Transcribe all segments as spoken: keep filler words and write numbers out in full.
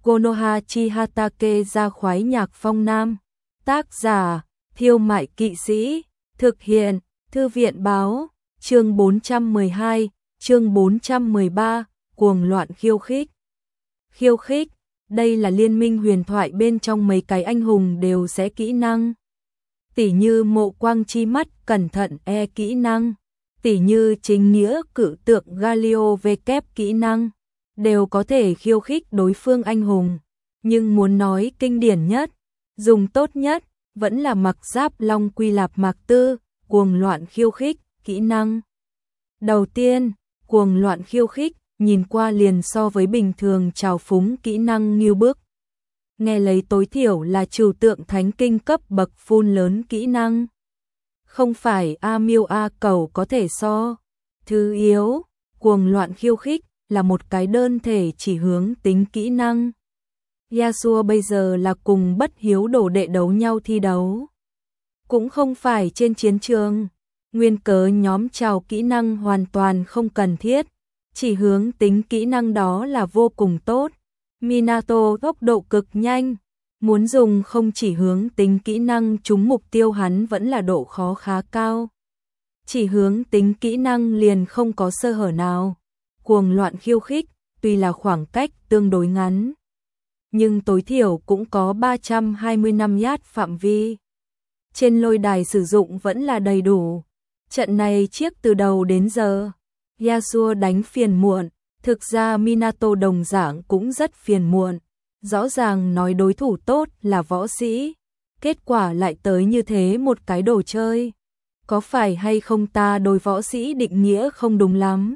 Konoha Chihatake ra khoái nhạc phong nam. Tác giả, Thiêu Mại Kỵ Sĩ. Thực hiện, Thư viện báo. Chương bốn trăm mười hai, chương bốn trăm mười ba, cuồng loạn khiêu khích. Khiêu khích, đây là liên minh huyền thoại bên trong mấy cái anh hùng đều sẽ kỹ năng. Tỉ như Mộ Quang Chi Mắt cẩn thận e kỹ năng, tỉ như chính nghĩa cử tượng Galio V kép kỹ năng, đều có thể khiêu khích đối phương anh hùng. Nhưng muốn nói kinh điển nhất, dùng tốt nhất, vẫn là Mặc Giáp Long Quy Lạp Mạc Tư, cuồng loạn khiêu khích, kỹ năng. Đầu tiên, cuồng loạn khiêu khích, nhìn qua liền so với bình thường trào phúng kỹ năng nghiêu bức. Nghe lấy tối thiểu là trừu tượng thánh kinh cấp bậc phun lớn kỹ năng. Không phải A miêu A cầu có thể so. Thứ yếu, cuồng loạn khiêu khích là một cái đơn thể chỉ hướng tính kỹ năng. Yasuo bây giờ là cùng bất hiếu đồ đệ đấu nhau thi đấu. Cũng không phải trên chiến trường. Nguyên cớ nhóm trào kỹ năng hoàn toàn không cần thiết. Chỉ hướng tính kỹ năng đó là vô cùng tốt. Minato tốc độ cực nhanh. Muốn dùng không chỉ hướng tính kỹ năng trúng mục tiêu hắn vẫn là độ khó khá cao. Chỉ hướng tính kỹ năng liền không có sơ hở nào. Cuồng loạn khiêu khích, tuy là khoảng cách tương đối ngắn, nhưng tối thiểu cũng có ba trăm hai mươi năm yard phạm vi. Trên lôi đài sử dụng vẫn là đầy đủ. Trận này chiếc từ đầu đến giờ, Yasuo đánh phiền muộn, thực ra Minato đồng dạng cũng rất phiền muộn. Rõ ràng nói đối thủ tốt là võ sĩ, kết quả lại tới như thế một cái đồ chơi. Có phải hay không ta đối võ sĩ định nghĩa không đúng lắm?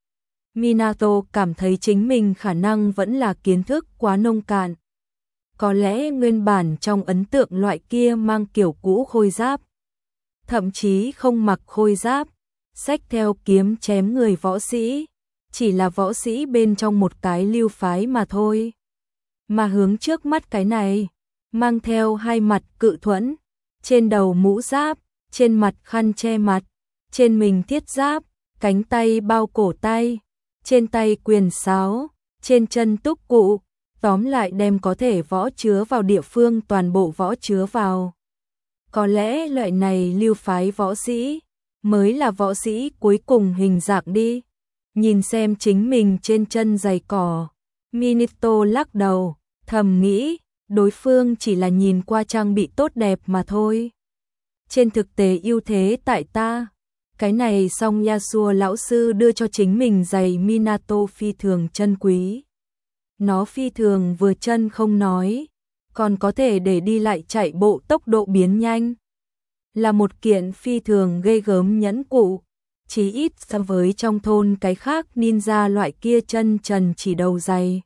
Minato cảm thấy chính mình khả năng vẫn là kiến thức quá nông cạn. Có lẽ nguyên bản trong ấn tượng loại kia mang kiểu cũ khôi giáp, thậm chí không mặc khôi giáp, xách theo kiếm chém người võ sĩ, chỉ là võ sĩ bên trong một cái lưu phái mà thôi. Mà hướng trước mắt cái này, mang theo hai mặt cự thuẫn, trên đầu mũ giáp, trên mặt khăn che mặt, trên mình thiết giáp, cánh tay bao cổ tay, trên tay quyền sáo, trên chân túc cụ, tóm lại đem có thể võ chứa vào địa phương toàn bộ võ chứa vào. Có lẽ loại này lưu phái võ sĩ mới là võ sĩ cuối cùng hình dạng đi. Nhìn xem chính mình trên chân giày cỏ, Minato lắc đầu, thầm nghĩ, đối phương chỉ là nhìn qua trang bị tốt đẹp mà thôi. Trên thực tế ưu thế tại ta. Cái này xong Yasuo lão sư đưa cho chính mình giày Minato phi thường chân quý. Nó phi thường vừa chân không nói, còn có thể để đi lại chạy bộ tốc độ biến nhanh. Là một kiện phi thường ghê gớm nhẫn cụ, chí ít so với trong thôn cái khác ninja loại kia chân trần chỉ đầu giày.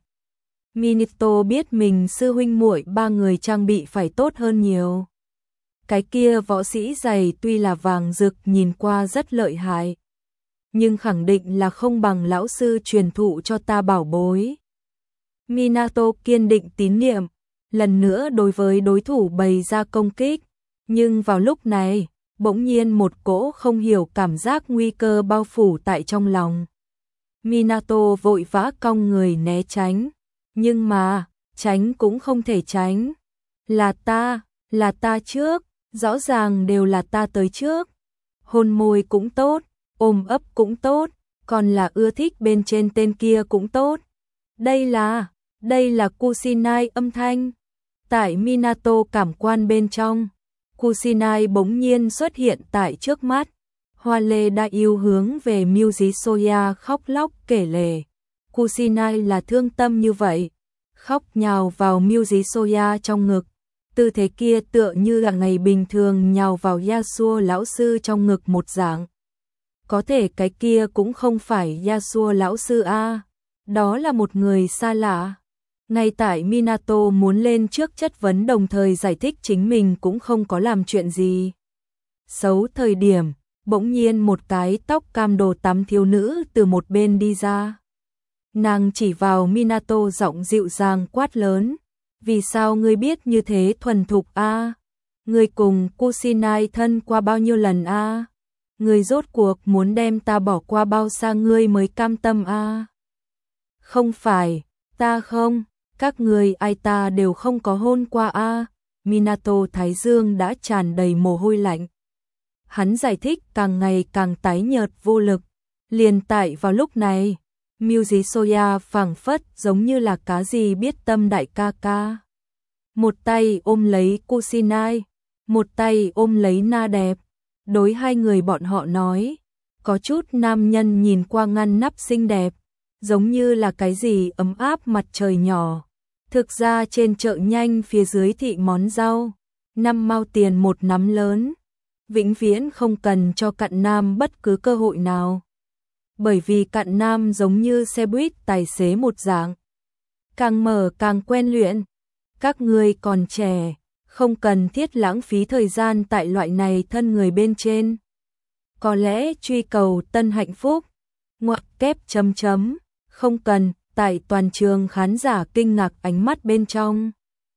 Minato biết mình sư huynh muội ba người trang bị phải tốt hơn nhiều. Cái kia võ sĩ giày tuy là vàng rực nhìn qua rất lợi hại, nhưng khẳng định là không bằng lão sư truyền thụ cho ta bảo bối. Minato kiên định tín niệm, lần nữa đối với đối thủ bày ra công kích, nhưng vào lúc này, bỗng nhiên một cỗ không hiểu cảm giác nguy cơ bao phủ tại trong lòng. Minato vội vã cong người né tránh, nhưng mà, tránh cũng không thể tránh. Là ta, là ta trước, rõ ràng đều là ta tới trước. Hôn môi cũng tốt, ôm ấp cũng tốt, còn là ưa thích bên trên tên kia cũng tốt. Đây là, đây là Kusinai âm thanh. Tại Minato cảm quan bên trong, Kusinai bỗng nhiên xuất hiện tại trước mắt. Hoa lê đại yêu hướng về Miuji Soya khóc lóc kể lể. Kusinai là thương tâm như vậy, khóc nhào vào Miuji Soya trong ngực. Tư thế kia tựa như là ngày bình thường nhào vào Yasuo lão sư trong ngực một dạng. Có thể cái kia cũng không phải Yasuo lão sư a, đó là một người xa lạ. Ngay tại Minato muốn lên trước chất vấn đồng thời giải thích chính mình cũng không có làm chuyện gì xấu thời điểm, bỗng nhiên một cái tóc cam đồ tắm thiếu nữ từ một bên đi ra. Nàng chỉ vào Minato giọng dịu dàng quát lớn. Vì sao ngươi biết như thế thuần thục a? Ngươi cùng Kusinai thân qua bao nhiêu lần a? Ngươi rốt cuộc muốn đem ta bỏ qua bao xa ngươi mới cam tâm a? Không phải, ta không, Các người ai ta đều không có hôn qua a à. Minato thái dương đã tràn đầy mồ hôi lạnh. Hắn giải thích càng ngày càng tái nhợt vô lực. Liền tại vào lúc này, Myuji Soya phảng phất giống như là cá gì biết tâm đại ca ca. Một tay ôm lấy Kusinai, một tay ôm lấy Na đẹp. Đối hai người bọn họ nói, có chút nam nhân nhìn qua ngăn nắp xinh đẹp, giống như là cái gì ấm áp mặt trời nhỏ. Thực ra trên chợ nhanh phía dưới thị món rau, năm mao tiền một nắm lớn, vĩnh viễn không cần cho cặn nam bất cứ cơ hội nào. Bởi vì cặn nam giống như xe buýt tài xế một dạng, càng mở càng quen luyện. Các ngươi còn trẻ, không cần thiết lãng phí thời gian tại loại này thân người bên trên. Có lẽ truy cầu tân hạnh phúc, ngoặc kép chấm chấm, không cần. Tại toàn trường khán giả kinh ngạc ánh mắt bên trong.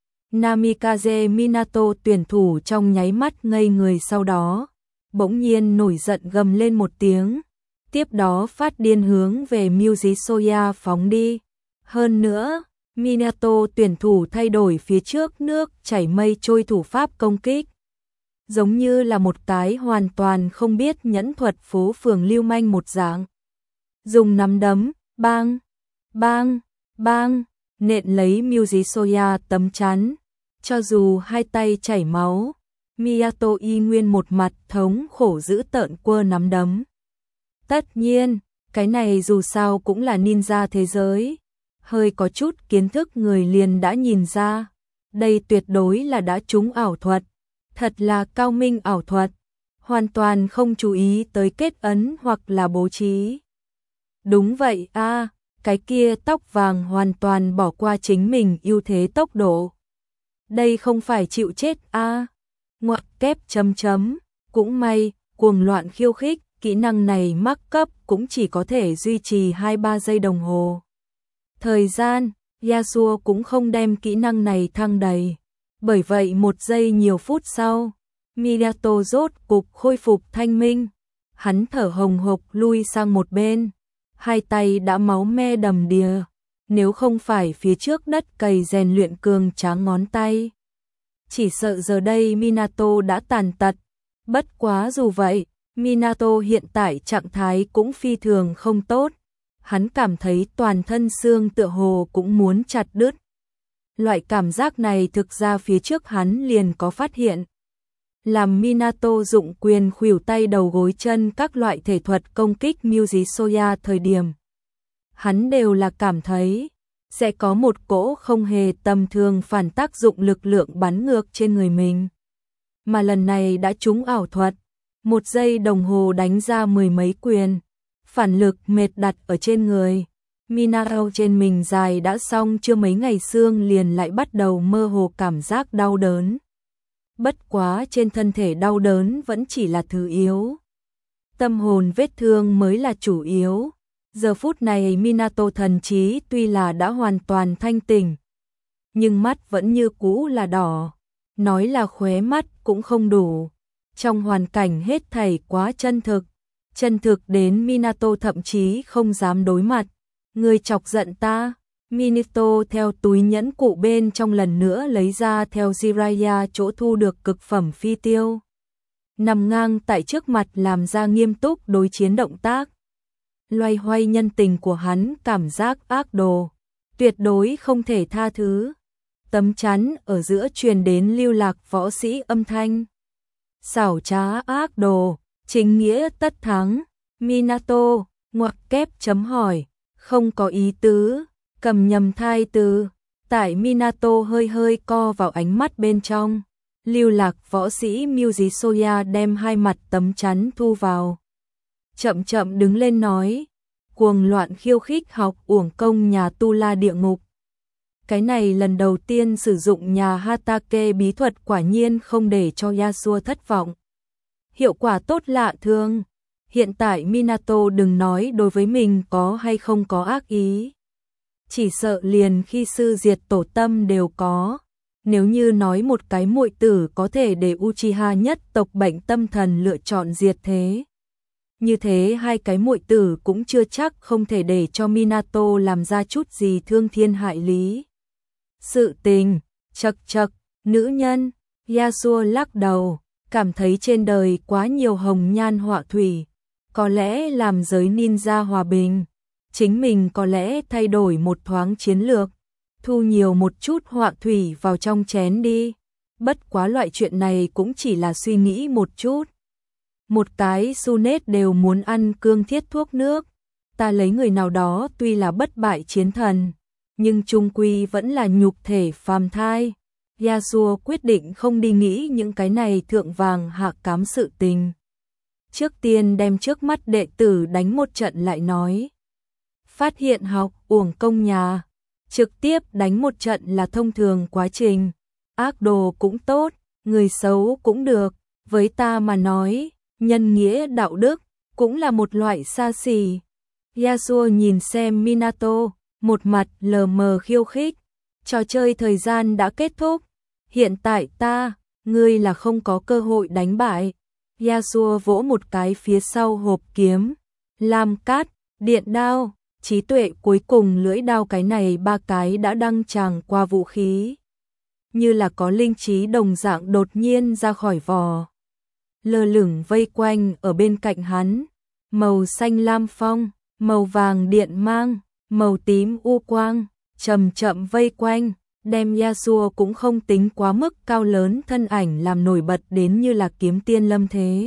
Namikaze Minato tuyển thủ trong nháy mắt ngây người, sau đó bỗng nhiên nổi giận gầm lên một tiếng, tiếp đó phát điên hướng về Myuji Soya phóng đi. Hơn nữa, Minato tuyển thủ thay đổi phía trước nước chảy mây trôi thủ pháp công kích, giống như là một cái hoàn toàn không biết nhẫn thuật phố phường lưu manh một dạng. Dùng nắm đấm, bang bang, bang, nện lấy Myuji Soya tấm chắn. Cho dù hai tay chảy máu, Miyato y nguyên một mặt thống khổ giữ tợn quơ nắm đấm. Tất nhiên, cái này dù sao cũng là ninja thế giới. Hơi có chút kiến thức người liền đã nhìn ra. Đây tuyệt đối là đã trúng ảo thuật. Thật là cao minh ảo thuật. Hoàn toàn không chú ý tới kết ấn hoặc là bố trí. Đúng vậy a à. Cái kia tóc vàng hoàn toàn bỏ qua chính mình ưu thế tốc độ. Đây không phải chịu chết a à. Ngoặc kép chấm chấm. Cũng may, cuồng loạn khiêu khích, kỹ năng này mắc cấp cũng chỉ có thể duy trì hai ba giây đồng hồ. Thời gian, Yasuo cũng không đem kỹ năng này thăng đầy. Bởi vậy một giây nhiều phút sau, Minato rốt cục khôi phục thanh minh. Hắn thở hồng hộc lui sang một bên. Hai tay đã máu me đầm đìa, nếu không phải phía trước đất cày rèn luyện cường tráng ngón tay, chỉ sợ giờ đây Minato đã tàn tật. Bất quá dù vậy, Minato hiện tại trạng thái cũng phi thường không tốt. Hắn cảm thấy toàn thân xương tựa hồ cũng muốn chặt đứt. Loại cảm giác này thực ra phía trước hắn liền có phát hiện. Làm Minato dụng quyền khuỷu tay đầu gối chân các loại thể thuật công kích Myuji Soya thời điểm, hắn đều là cảm thấy sẽ có một cỗ không hề tầm thường phản tác dụng lực lượng bắn ngược trên người mình. Mà lần này đã trúng ảo thuật, một giây đồng hồ đánh ra mười mấy quyền, phản lực mệt đặt ở trên người. Minato trên mình dài đã xong chưa mấy ngày xương liền lại bắt đầu mơ hồ cảm giác đau đớn. Bất quá trên thân thể đau đớn vẫn chỉ là thứ yếu. Tâm hồn vết thương mới là chủ yếu. Giờ phút này Minato thần trí tuy là đã hoàn toàn thanh tỉnh, nhưng mắt vẫn như cũ là đỏ. Nói là khóe mắt cũng không đủ. Trong hoàn cảnh hết thảy quá chân thực. Chân thực đến Minato thậm chí không dám đối mặt. Ngươi chọc giận ta. Minato theo túi nhẫn cụ bên trong lần nữa lấy ra theo Jiraiya chỗ thu được cực phẩm phi tiêu. Nằm ngang tại trước mặt làm ra nghiêm túc đối chiến động tác. Loay hoay nhân tình của hắn cảm giác ác đồ. Tuyệt đối không thể tha thứ. Tấm chắn ở giữa truyền đến lưu lạc võ sĩ âm thanh. Xảo trá ác đồ, chính nghĩa tất thắng. Minato, ngoặc kép chấm hỏi, không có ý tứ. Cầm nhầm thai từ, tại Minato hơi hơi co vào ánh mắt bên trong. Lưu lạc võ sĩ Myuji Soya đem hai mặt tấm chắn thu vào. Chậm chậm đứng lên nói, cuồng loạn khiêu khích học uổng công nhà Tu La địa ngục. Cái này lần đầu tiên sử dụng nhà Hatake bí thuật quả nhiên không để cho Yasuo thất vọng. Hiệu quả tốt lạ thường. Hiện tại Minato đừng nói đối với mình có hay không có ác ý. Chỉ sợ liền khi sư diệt tổ tâm đều có. Nếu như nói một cái muội tử có thể để Uchiha nhất tộc bệnh tâm thần lựa chọn diệt thế, như thế hai cái muội tử cũng chưa chắc không thể để cho Minato làm ra chút gì thương thiên hại lý. sự tình, chật chật, nữ nhân, Yasuo lắc đầu, cảm thấy trên đời quá nhiều hồng nhan họa thủy, có lẽ làm giới ninja hòa bình, chính mình có lẽ thay đổi một thoáng chiến lược, thu nhiều một chút họa thủy vào trong chén đi, bất quá loại chuyện này cũng chỉ là suy nghĩ một chút. Một cái xu nết đều muốn ăn cương thiết thuốc nước, ta lấy người nào đó tuy là bất bại chiến thần, nhưng chung quy vẫn là nhục thể phàm thai. Yasuo quyết định không đi nghĩ những cái này thượng vàng hạ cám sự tình. Trước tiên đem trước mắt đệ tử đánh một trận lại nói. Phát hiện học uổng công nhà, trực tiếp đánh một trận là thông thường quá trình. Ác đồ cũng tốt, người xấu cũng được, với ta mà nói, nhân nghĩa đạo đức cũng là một loại xa xỉ. Yasuo nhìn xem Minato, một mặt lờ mờ khiêu khích. Trò chơi thời gian đã kết thúc, hiện tại ta, ngươi là không có cơ hội đánh bại. Yasuo vỗ một cái phía sau hộp kiếm, lam cát, điện đao, trí tuệ cuối cùng lưỡi đao, cái này ba cái đã đăng tràng qua vũ khí. Như là có linh trí đồng dạng đột nhiên ra khỏi vỏ. Lơ lửng vây quanh ở bên cạnh hắn, màu xanh lam phong, màu vàng điện mang, màu tím u quang, chậm chậm vây quanh, đem Yasuo cũng không tính quá mức cao lớn thân ảnh làm nổi bật đến như là kiếm tiên lâm thế.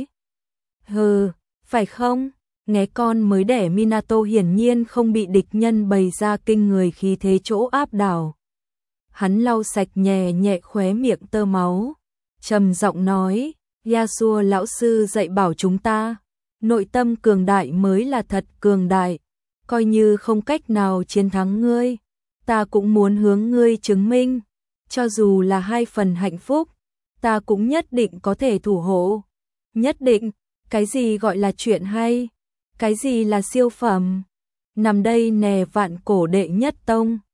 Hừ, phải không? Nghe con mới đẻ Minato hiển nhiên không bị địch nhân bày ra kinh người khí thế chỗ áp đảo. Hắn lau sạch nhẹ nhẹ khóe miệng tơ máu, trầm giọng nói, Yasuo lão sư dạy bảo chúng ta, nội tâm cường đại mới là thật cường đại, coi như không cách nào chiến thắng ngươi, ta cũng muốn hướng ngươi chứng minh, cho dù là hai phần hạnh phúc, ta cũng nhất định có thể thủ hộ. Nhất định, cái gì gọi là chuyện hay, cái gì là siêu phẩm, nằm đây nè vạn cổ đệ nhất tông.